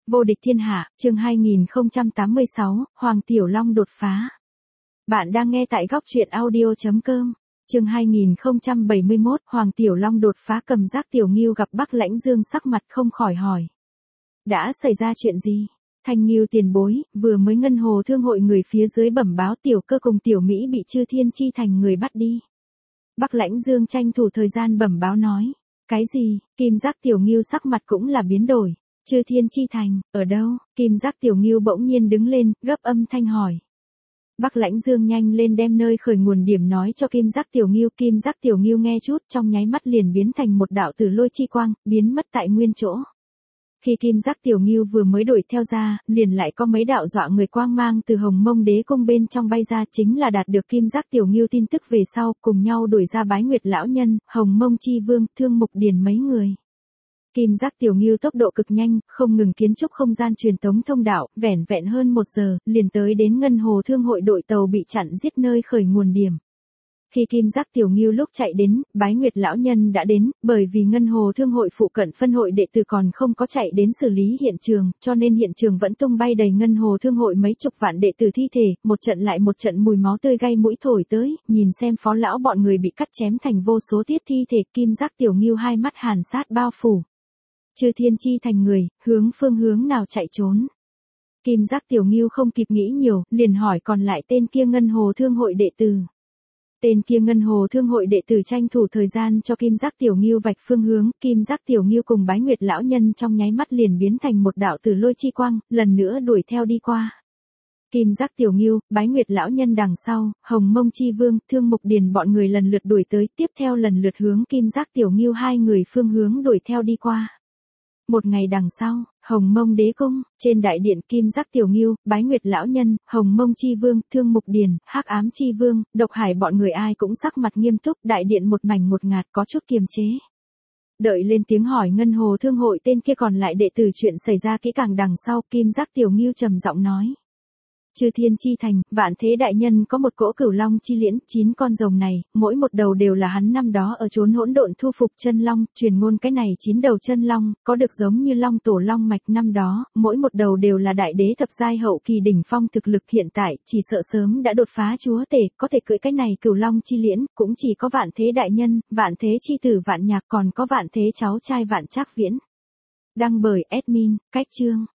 Vô địch thiên hạ, chương 2086, Hoàng Tiểu Long đột phá. Bạn đang nghe tại góc truyện audio.com. Chương 2071, Hoàng Tiểu Long đột phá. Cầm Giác Tiểu Ngưu gặp Bắc Lãnh Dương sắc mặt không khỏi hỏi. Đã xảy ra chuyện gì? Thanh Ngưu tiền bối, vừa mới Ngân Hồ Thương hội người phía dưới bẩm báo Tiểu Cơ cùng Tiểu Mỹ bị Chư Thiên Chi Thành người bắt đi. Bắc Lãnh Dương tranh thủ thời gian bẩm báo nói. Cái gì? Kim Giác Tiểu Ngưu sắc mặt cũng là biến đổi. Chư Thiên Chi Thành, ở đâu? Kim Giác Tiểu Ngưu bỗng nhiên đứng lên, gấp âm thanh hỏi. Bắc Lãnh Dương nhanh lên đem nơi khởi nguồn điểm nói cho Kim Giác Tiểu Ngưu. Kim Giác Tiểu Ngưu nghe chút trong nháy mắt liền biến thành một đạo tử lôi chi quang, biến mất tại nguyên chỗ. Khi Kim Giác Tiểu Ngưu vừa mới đuổi theo ra, liền lại có mấy đạo dọa người quang mang từ Hồng Mông Đế cung bên trong bay ra, chính là đạt được Kim Giác Tiểu Ngưu tin tức về sau, cùng nhau đuổi ra Bái Nguyệt lão nhân, Hồng Mông Chi Vương, Thương Mục Điền mấy người. Kim Giác Tiểu Ngưu tốc độ cực nhanh, không ngừng kiến trúc không gian truyền tống thông đạo, vẻn vẹn hơn 1 giờ, liền tới đến Ngân Hồ Thương hội đội tàu bị chặn giết nơi khởi nguồn điểm. Khi Kim Giác Tiểu Ngưu lúc chạy đến, Bái Nguyệt lão nhân đã đến, bởi vì Ngân Hồ Thương hội phụ cận phân hội đệ tử còn không có chạy đến xử lý hiện trường, cho nên hiện trường vẫn tung bay đầy Ngân Hồ Thương hội mấy chục vạn đệ tử thi thể, một trận lại một trận mùi máu tươi gây mũi thổi tới, nhìn xem phó lão bọn người bị cắt chém thành vô số tiết thi thể. Kim Giác Tiểu Ngưu hai mắt hàn sát bao phủ. Chư Thiên Chi Thành người, phương hướng nào chạy trốn? Kim Giác Tiểu Ngưu không kịp nghĩ nhiều, liền hỏi còn lại tên kia Ngân Hồ Thương hội đệ tử. Tên kia Ngân Hồ Thương hội đệ tử tranh thủ thời gian cho Kim Giác Tiểu Ngưu vạch phương hướng. Kim Giác Tiểu Ngưu cùng Bái Nguyệt lão nhân trong nháy mắt liền biến thành một đạo tử lôi chi quang, lần nữa đuổi theo đi qua. Kim Giác Tiểu Ngưu, Bái Nguyệt lão nhân đằng sau, Hồng Mông Chi Vương, Thương Mục Điền bọn người lần lượt đuổi tới, tiếp theo lần lượt hướng Kim Giác Tiểu Ngưu hai người phương hướng đuổi theo đi qua. Một ngày đằng sau, Hồng Mông Đế cung, trên đại điện Kim Giác Tiểu Ngưu, Bái Nguyệt lão nhân, Hồng Mông Chi Vương, Thương Mục Điền, Hắc Ám Chi Vương, Độc Hải bọn người ai cũng sắc mặt nghiêm túc, đại điện một mảnh một ngạt có chút kiềm chế. Đợi lên tiếng hỏi Ngân Hồ Thương hội tên kia còn lại đệ tử chuyện xảy ra kỹ càng đằng sau, Kim Giác Tiểu Ngưu trầm giọng nói. Chư Thiên Chi Thành, Vạn Thế đại nhân có một cỗ Cửu Long chi liễn, 9 con rồng này, mỗi một đầu đều là hắn năm đó ở chốn hỗn độn thu phục chân long, truyền ngôn cái này 9 đầu chân long, có được giống như long tổ long mạch năm đó, mỗi một đầu đều là đại đế thập giai hậu kỳ đỉnh phong thực lực, hiện tại chỉ sợ sớm đã đột phá chúa tể, có thể cưỡi cái này Cửu Long chi liễn, cũng chỉ có Vạn Thế đại nhân, Vạn Thế chi tử Vạn Nhạc, còn có Vạn Thế cháu trai Vạn Trác Viễn. Đăng bởi admin, cách chương.